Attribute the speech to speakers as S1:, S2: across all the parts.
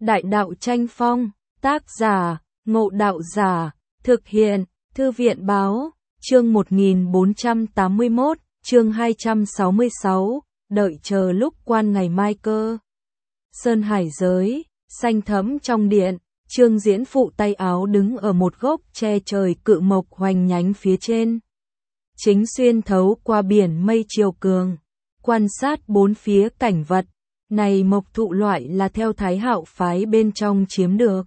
S1: Đại đạo tranh phong, tác giả, Ngộ Đạo Giả, thực hiện, Thư viện Báo, chương 1481, chương 266, đợi chờ lúc quan ngày mai cơ. Sơn hải giới, xanh thẫm trong điện, Trương Diễn phụ tay áo đứng ở một gốc tre trời cự mộc hoành nhánh phía trên. Chính xuyên thấu qua biển mây chiều cường, quan sát bốn phía cảnh vật. Này mộc thụ loại là theo Thái Hạo phái bên trong chiếm được.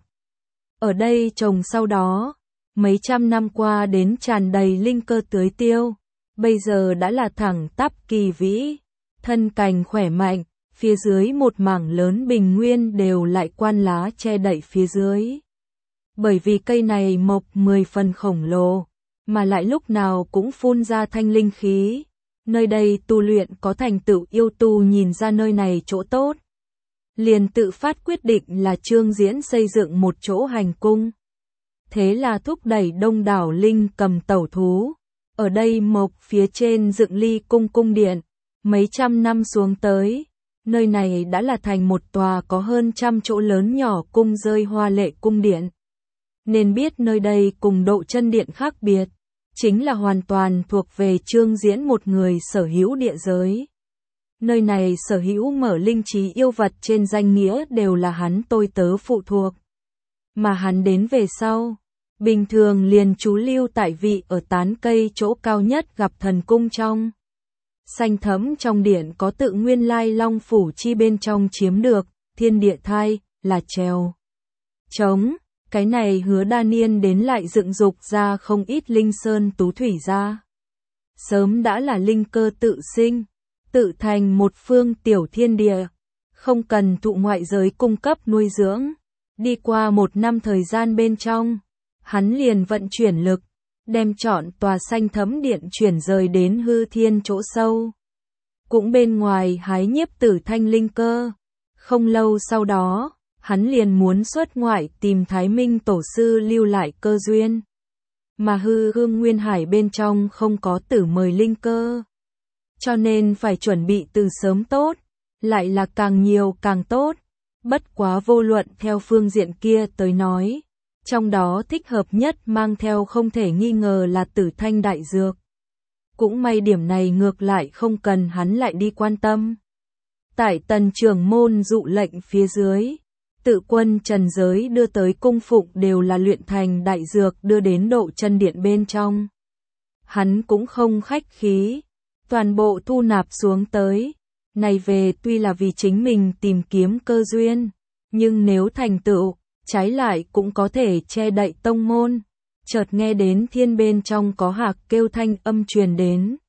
S1: Ở đây trồng sau đó, mấy trăm năm qua đến tràn đầy linh cơ tưới tiêu, bây giờ đã là thẳng tắp kỳ vĩ, thân cành khỏe mạnh, phía dưới một mảng lớn bình nguyên đều lại quan lá che đậy phía dưới. Bởi vì cây này mộc 10 phần khổng lồ, mà lại lúc nào cũng phun ra thanh linh khí. Nơi đây tu luyện có thành tựu yêu tu nhìn ra nơi này chỗ tốt. Liền tự phát quyết định là Trương Diễn xây dựng một chỗ hành cung. Thế là thúc đẩy đông đảo linh cầm tẩu thú. Ở đây mộc phía trên dựng ly cung điện. Mấy trăm năm xuống tới, nơi này đã là thành một tòa có hơn trăm chỗ lớn nhỏ cung rơi hoa lệ cung điện. Nên biết nơi đây cùng Độ Chân Điện khác biệt. Chính là hoàn toàn thuộc về Trương Diễn một người sở hữu địa giới. Nơi này sở hữu mở linh trí yêu vật trên danh nghĩa đều là hắn tôi tớ phụ thuộc. Mà hắn đến về sau, bình thường liền trú lưu tại vị ở tán cây chỗ cao nhất gặp thần cung trong. Xanh thẫm trong điện có tự nguyên lai long phủ chi bên trong chiếm được, thiên địa thai, là trèo trống. Cái này Hứa Đa Niên đến lại dựng dục ra không ít linh sơn tú thủy ra. Sớm đã là linh cơ tự sinh, tự thành một phương tiểu thiên địa, không cần thụ ngoại giới cung cấp nuôi dưỡng. Đi qua một năm thời gian bên trong, hắn liền vận chuyển lực, đem trọn tòa xanh thẫm điện chuyển rời đến hư thiên chỗ sâu. Cũng bên ngoài hái nhiếp tử thanh linh cơ. Không lâu sau đó, hắn liền muốn xuất ngoại tìm Thái Minh Tổ sư lưu lại cơ duyên. Mà hư hương nguyên hải bên trong không có tử mời linh cơ. Cho nên phải chuẩn bị từ sớm tốt, lại là càng nhiều càng tốt. Bất quá vô luận theo phương diện kia tới nói, trong đó thích hợp nhất mang theo không thể nghi ngờ là Tử Thanh đại dược. Cũng may điểm này ngược lại không cần hắn lại đi quan tâm. Tại Tần trưởng môn dụ lệnh phía dưới, tự quân trần giới đưa tới cung phụng đều là luyện thành đại dược đưa đến Độ Chân Điện bên trong. Hắn cũng không khách khí, toàn bộ thu nạp xuống tới. Này về tuy là vì chính mình tìm kiếm cơ duyên, nhưng nếu thành tựu, trái lại cũng có thể che đậy tông môn. Chợt nghe đến thiên bên trong có hạc kêu thanh âm truyền đến.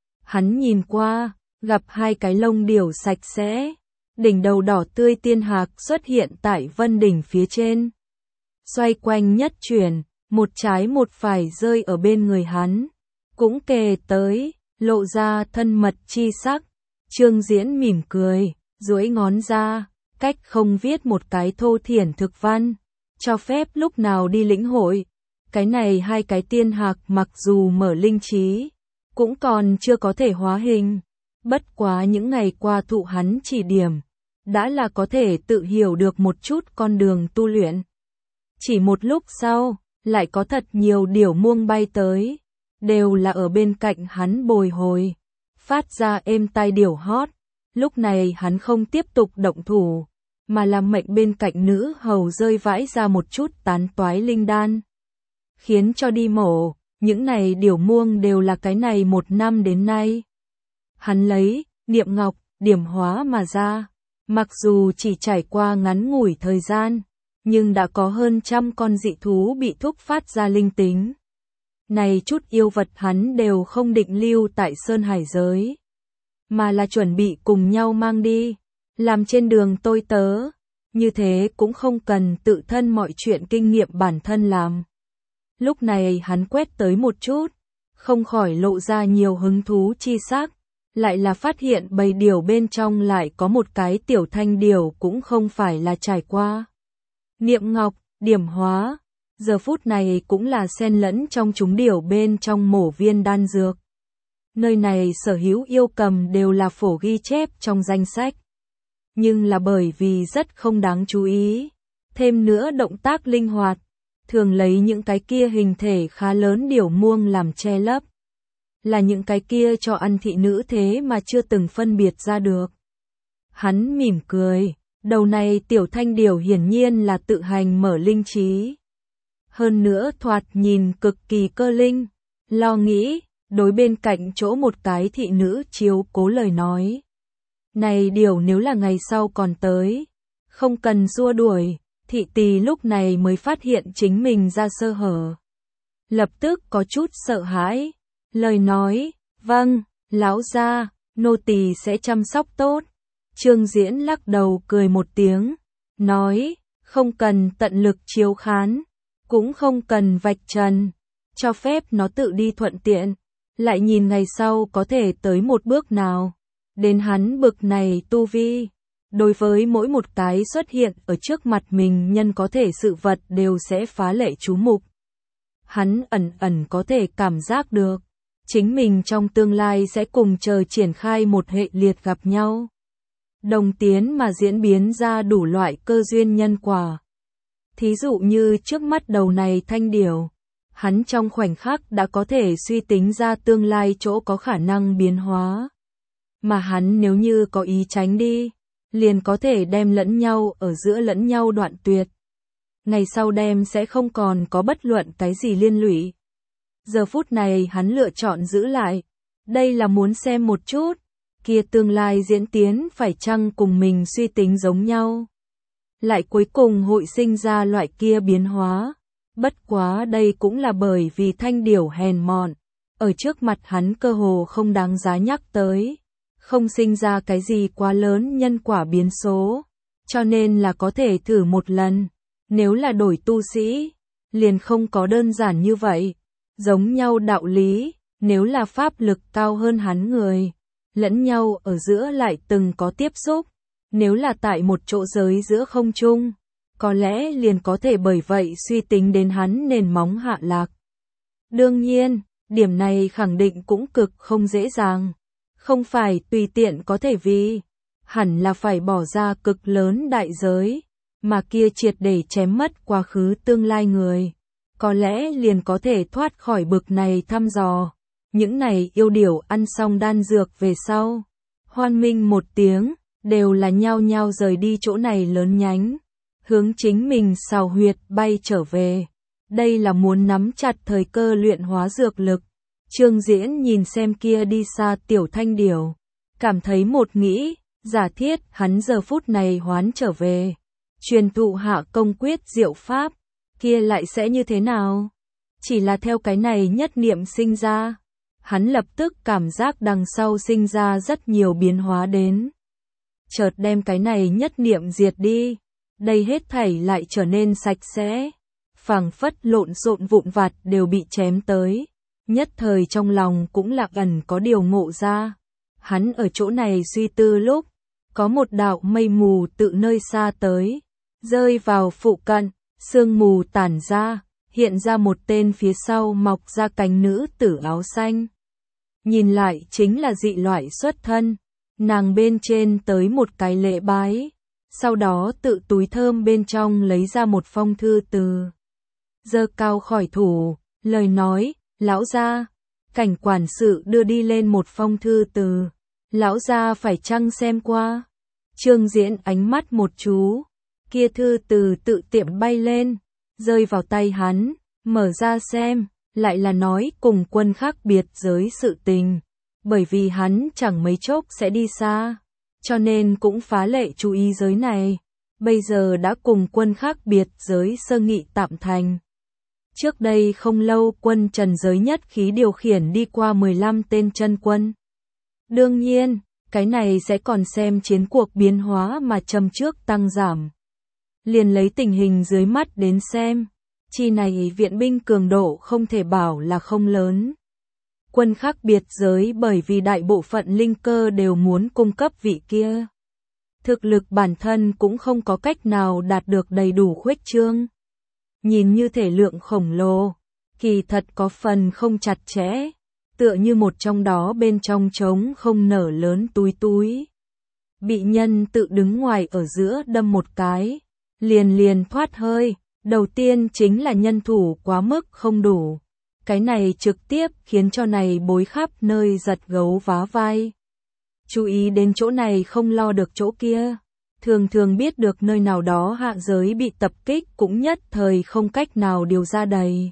S1: Hắn nhìn qua, gặp hai cái lông điểu sạch sẽ. Đỉnh đầu đỏ tươi tiên hạc xuất hiện tại vân đỉnh phía trên. Xoay quanh nhất chuyển, một trái một phải rơi ở bên người hắn. Cũng kề tới, lộ ra thân mật chi sắc. Trương Diễn mỉm cười, duỗi ngón ra, cách không viết một cái thô thiển thực văn. Cho phép lúc nào đi lĩnh hội. Cái này hai cái tiên hạc mặc dù mở linh trí, cũng còn chưa có thể hóa hình. Bất quá những ngày qua thụ hắn chỉ điểm, đã là có thể tự hiểu được một chút con đường tu luyện. Chỉ một lúc sau, lại có thật nhiều điểu muông bay tới, đều là ở bên cạnh hắn bồi hồi, phát ra êm tai điểu hót. Lúc này hắn không tiếp tục động thủ, mà làm mệnh bên cạnh nữ hầu rơi vãi ra một chút tán toái linh đan. Khiến cho đi mổ, những này điểu muông đều là cái này một năm đến nay. Hắn lấy, niệm ngọc, điểm hóa mà ra. Mặc dù chỉ trải qua ngắn ngủi thời gian, nhưng đã có hơn trăm con dị thú bị thúc phát ra linh tính. Này chút yêu vật hắn đều không định lưu tại Sơn Hải giới, mà là chuẩn bị cùng nhau mang đi, làm trên đường tôi tớ. Như thế cũng không cần tự thân mọi chuyện kinh nghiệm bản thân làm. Lúc này hắn quét tới một chút, không khỏi lộ ra nhiều hứng thú chi sắc. Lại là phát hiện bầy điểu bên trong lại có một cái tiểu thanh điểu cũng không phải là trải qua niệm ngọc, điểm hóa. Giờ phút này cũng là xen lẫn trong chúng điểu bên trong mổ viên đan dược. Nơi này sở hữu yêu cầm đều là phổ ghi chép trong danh sách. Nhưng là bởi vì rất không đáng chú ý, thêm nữa động tác linh hoạt, thường lấy những cái kia hình thể khá lớn điểu muông làm che lấp. Là những cái kia cho ăn thị nữ thế mà chưa từng phân biệt ra được. Hắn mỉm cười, đầu này tiểu thanh điểu hiển nhiên là tự hành mở linh trí. Hơn nữa thoạt nhìn cực kỳ cơ linh, lo nghĩ, đối bên cạnh chỗ một cái thị nữ chiếu cố lời nói. Này điểu nếu là ngày sau còn tới, không cần xua đuổi, thị tỳ lúc này mới phát hiện chính mình ra sơ hở. Lập tức có chút sợ hãi, lời nói, vâng, lão gia, nô tỳ sẽ chăm sóc tốt. Trương Diễn lắc đầu cười một tiếng, nói, không cần tận lực chiếu khán, cũng không cần vạch trần, cho phép nó tự đi thuận tiện, lại nhìn ngày sau có thể tới một bước nào. Đến hắn bực này tu vi, đối với mỗi một cái xuất hiện ở trước mặt mình nhân có thể sự vật đều sẽ phá lệ chú mục. Hắn ẩn ẩn có thể cảm giác được, chính mình trong tương lai sẽ cùng chờ triển khai một hệ liệt gặp nhau. Đồng tiến mà diễn biến ra đủ loại cơ duyên nhân quả. Thí dụ như trước mắt đầu này thanh điểu, hắn trong khoảnh khắc đã có thể suy tính ra tương lai chỗ có khả năng biến hóa. Mà hắn nếu như có ý tránh đi, liền có thể đem lẫn nhau ở giữa lẫn nhau đoạn tuyệt. Ngày sau đem sẽ không còn có bất luận cái gì liên lụy. Giờ phút này hắn lựa chọn giữ lại. Đây là muốn xem một chút, kia tương lai diễn tiến phải chăng cùng mình suy tính giống nhau. Lại cuối cùng hội sinh ra loại kia biến hóa. Bất quá đây cũng là bởi vì thanh điểu hèn mọn, ở trước mặt hắn cơ hồ không đáng giá nhắc tới. Không sinh ra cái gì quá lớn nhân quả biến số, cho nên là có thể thử một lần. Nếu là đổi tu sĩ, liền không có đơn giản như vậy. Giống nhau đạo lý, nếu là pháp lực cao hơn hắn người, lẫn nhau ở giữa lại từng có tiếp xúc. Nếu là tại một chỗ giới giữa không trung, có lẽ liền có thể bởi vậy suy tính đến hắn nền móng hạ lạc. Đương nhiên, điểm này khẳng định cũng cực không dễ dàng. Không phải tùy tiện có thể vì, hẳn là phải bỏ ra cực lớn đại giới, mà kia triệt để chém mất quá khứ tương lai người. Có lẽ liền có thể thoát khỏi bực này thăm dò. Những này yêu điểu ăn xong đan dược về sau. Hoan minh một tiếng, đều là nhao nhao rời đi chỗ này lớn nhánh. Hướng chính mình xào huyệt bay trở về. Đây là muốn nắm chặt thời cơ luyện hóa dược lực. Trương Diễn nhìn xem kia đi xa tiểu thanh điểu, cảm thấy một nghĩ, giả thiết hắn giờ phút này hoán trở về, truyền thụ hạ công quyết diệu pháp, kia lại sẽ như thế nào? Chỉ là theo cái này nhất niệm sinh ra, hắn lập tức cảm giác đằng sau sinh ra rất nhiều biến hóa đến. Chợt đem cái này nhất niệm diệt đi, đây hết thảy lại trở nên sạch sẽ, phảng phất lộn xộn vụn vặt đều bị chém tới. Nhất thời trong lòng cũng lạc ẩn có điều ngộ ra. Hắn ở chỗ này suy tư lúc, có một đạo mây mù tự nơi xa tới, rơi vào phụ cận, sương mù tản ra, hiện ra một tên phía sau mọc ra cánh nữ tử áo xanh. Nhìn lại chính là dị loại xuất thân, nàng bên trên tới một cái lễ bái, sau đó tự túi thơm bên trong lấy ra một phong thư từ. Giơ cao khỏi thủ, lời nói, lão gia, cảnh quản sự đưa đi lên một phong thư từ. Lão gia phải chăng xem qua? Trương Diễn ánh mắt một chú, kia thư từ tự tiệm bay lên, rơi vào tay hắn, mở ra xem, lại là nói cùng Quân khác biệt giới sự tình. Bởi vì hắn chẳng mấy chốc sẽ đi xa, cho nên cũng phá lệ chú ý giới này. Bây giờ đã cùng Quân khác biệt giới sơ nghị tạm thành. Trước đây không lâu quân trần giới nhất khí điều khiển đi qua 15 tên chân quân. Đương nhiên, cái này sẽ còn xem chiến cuộc biến hóa mà châm trước tăng giảm. Liền lấy tình hình dưới mắt đến xem, chi này viện binh cường độ không thể bảo là không lớn. Quân khác biệt giới bởi vì đại bộ phận linh cơ đều muốn cung cấp vị kia. Thực lực bản thân cũng không có cách nào đạt được đầy đủ khuếch trương. Nhìn như thể lượng khổng lồ, kỳ thật có phần không chặt chẽ, tựa như một trong đó bên trong trống không nở lớn túi túi. Bị nhân tự đứng ngoài ở giữa đâm một cái, liền thoát hơi. Đầu tiên chính là nhân thủ quá mức không đủ. Cái này trực tiếp khiến cho này bối khắp nơi giật gấu vá vai. Chú ý đến chỗ này không lo được chỗ kia. Thường biết được nơi nào đó hạ giới bị tập kích cũng nhất thời không cách nào điều ra đầy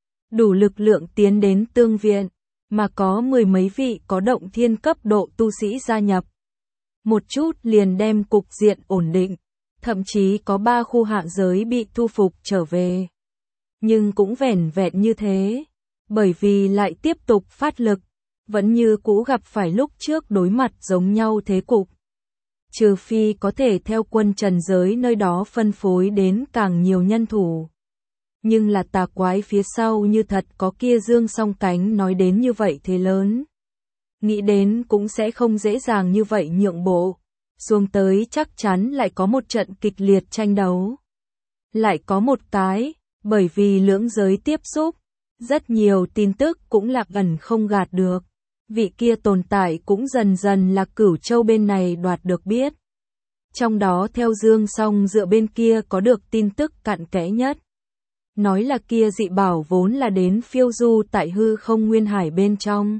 S1: đủ lực lượng tiến đến tương viện, mà có mười mấy vị có động thiên cấp độ tu sĩ gia nhập. Một chút liền đem cục diện ổn định, thậm chí có 3 khu hạ giới bị thu phục trở về. Nhưng cũng vẻn vẹn như thế, bởi vì lại tiếp tục phát lực, vẫn như cũ gặp phải lúc trước đối mặt giống nhau thế cục. Trừ phi có thể theo quân trần giới nơi đó phân phối đến càng nhiều nhân thủ. Nhưng là tà quái phía sau như thật có kia dương song cánh nói đến như vậy thế lớn. Nghĩ đến cũng sẽ không dễ dàng như vậy nhượng bộ. Xuống tới chắc chắn lại có một trận kịch liệt tranh đấu. Lại có một cái, bởi vì lưỡng giới tiếp xúc, rất nhiều tin tức cũng lạc ẩn không gạt được. Vị kia tồn tại cũng dần dần là Cửu Châu bên này đoạt được biết. Trong đó theo Dương Song dựa bên kia có được tin tức cặn kẽ nhất. Nói là kia dị bảo vốn là đến phiêu du tại hư không nguyên hải bên trong.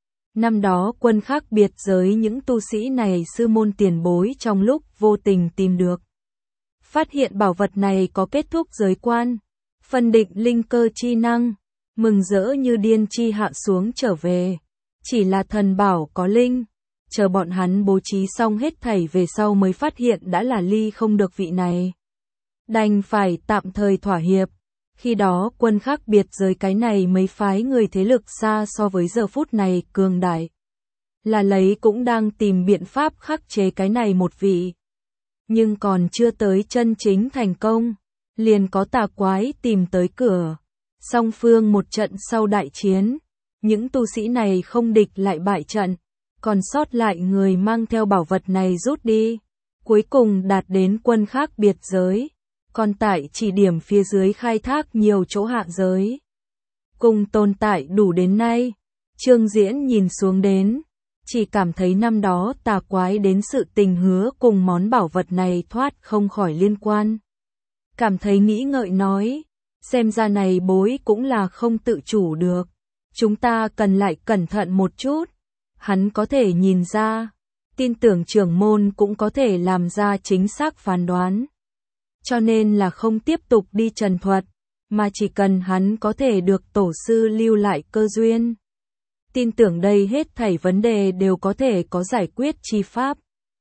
S1: Năm đó quân khác biệt giới những tu sĩ này sư môn tiền bối trong lúc vô tình tìm được. Phát hiện bảo vật này có kết thúc giới quan, phân định linh cơ chi năng, mừng rỡ như điên chi hạ xuống trở về. Chỉ là thần bảo có linh, chờ bọn hắn bố trí xong hết thảy về sau mới phát hiện đã là ly không được vị này. Đành phải tạm thời thỏa hiệp. Khi đó quân khác biệt giới cái này mấy phái người thế lực xa so với giờ phút này cường đại. Là lấy cũng đang tìm biện pháp khắc chế cái này một vị. Nhưng còn chưa tới chân chính thành công, liền có tà quái tìm tới cửa. Song phương một trận sau đại chiến, những tu sĩ này không địch lại bại trận, còn sót lại người mang theo bảo vật này rút đi. Cuối cùng đạt đến quân khác biệt giới. Còn tại chỉ điểm phía dưới khai thác nhiều chỗ hạ giới. Cùng tồn tại đủ đến nay, Trương Diễn nhìn xuống đến, chỉ cảm thấy năm đó tà quái đến sự tình hứa cùng món bảo vật này thoát không khỏi liên quan. Cảm thấy nghĩ ngợi nói, xem ra này bối cũng là không tự chủ được. Chúng ta cần lại cẩn thận một chút. Hắn có thể nhìn ra, tin tưởng trưởng môn cũng có thể làm ra chính xác phán đoán. Cho nên là không tiếp tục đi trần thuật, mà chỉ cần hắn có thể được tổ sư lưu lại cơ duyên. Tin tưởng đây hết thảy vấn đề đều có thể có giải quyết chi pháp.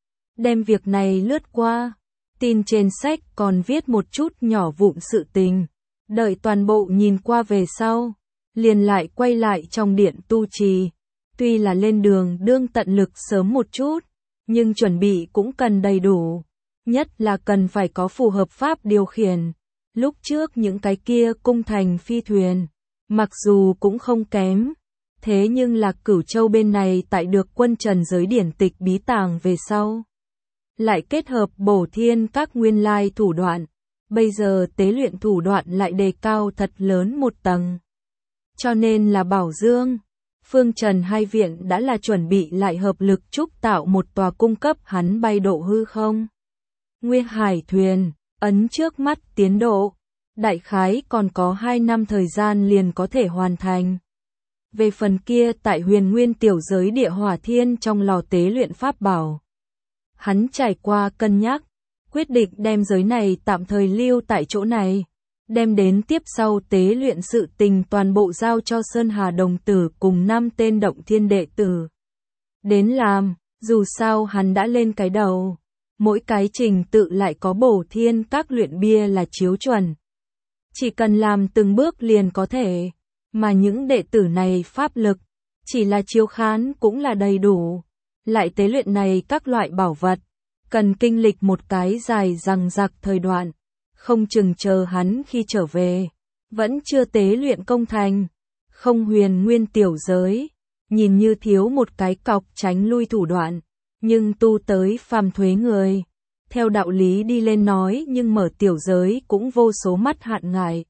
S1: Đem việc này lướt qua, tin trên sách còn viết một chút nhỏ vụn sự tình. Đợi toàn bộ nhìn qua về sau, liền lại quay lại trong điện tu trì. Tuy là lên đường đương tận lực sớm một chút, nhưng chuẩn bị cũng cần đầy đủ. Nhất là cần phải có phù hợp pháp điều khiển. Lúc trước những cái kia cung thành phi thuyền, mặc dù cũng không kém, thế nhưng là Cửu Châu bên này tại được quân trần giới điển tịch bí tàng về sau. Lại kết hợp bổ thiên các nguyên lai thủ đoạn, bây giờ tế luyện thủ đoạn lại đề cao thật lớn một tầng. Cho nên là Bảo Dương, Phương Trần hai viện đã là chuẩn bị lại hợp lực trúc tạo một tòa cung cấp hắn bay độ hư không. Nguyên hải thuyền, ấn trước mắt tiến độ, đại khái còn có 2 năm thời gian liền có thể hoàn thành. Về phần kia tại huyền nguyên tiểu giới địa hỏa thiên trong lò tế luyện pháp bảo. Hắn trải qua cân nhắc, quyết định đem giới này tạm thời lưu tại chỗ này, đem đến tiếp sau tế luyện sự tình toàn bộ giao cho Sơn Hà đồng tử cùng 5 tên động thiên đệ tử. Đến làm, dù sao hắn đã lên cái đầu. Mỗi cái trình tự lại có bổ thiên các luyện bia là chiếu chuẩn. Chỉ cần làm từng bước liền có thể, mà những đệ tử này pháp lực, chỉ là chiếu khán cũng là đầy đủ. Lại tế luyện này các loại bảo vật, cần kinh lịch một cái dài dằng dặc thời đoạn, không chừng chờ hắn khi trở về, vẫn chưa tế luyện công thành. Không huyền nguyên tiểu giới, nhìn như thiếu một cái cọc tránh lui thủ đoạn. Nhưng tu tới phàm thuế người, theo đạo lý đi lên nói nhưng mở tiểu giới cũng vô số mắt hạn ngại.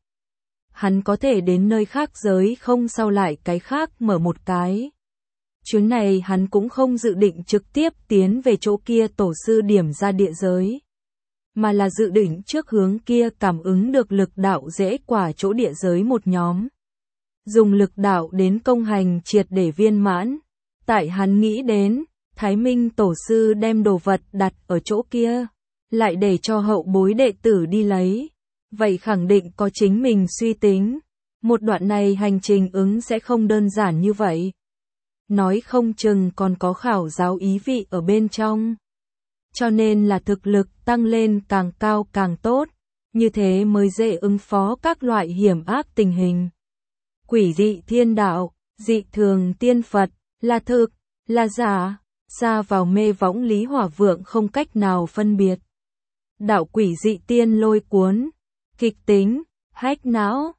S1: Hắn có thể đến nơi khác giới không sao lại cái khác mở một cái. Chuyến này hắn cũng không dự định trực tiếp tiến về chỗ kia tổ sư điểm ra địa giới. mà là dự định trước hướng kia cảm ứng được lực đạo dễ quả chỗ địa giới một nhóm. Dùng lực đạo đến công hành triệt để viên mãn. Tại hắn nghĩ đến, Thái Minh tổ sư đem đồ vật đặt ở chỗ kia, lại để cho hậu bối đệ tử đi lấy. Vậy khẳng định có chính mình suy tính. Một đoạn này hành trình ứng sẽ không đơn giản như vậy. Nói không chừng còn có khảo giáo ý vị ở bên trong. Cho nên là thực lực tăng lên càng cao càng tốt, như thế mới dễ ứng phó các loại hiểm ác tình hình. Quỷ dị thiên đạo, dị thường tiên Phật, là thực, là giả, xa vào mê võng Lý Hỏa Vượng không cách nào phân biệt. Đạo quỷ dị tiên lôi cuốn, kịch tính, hách não,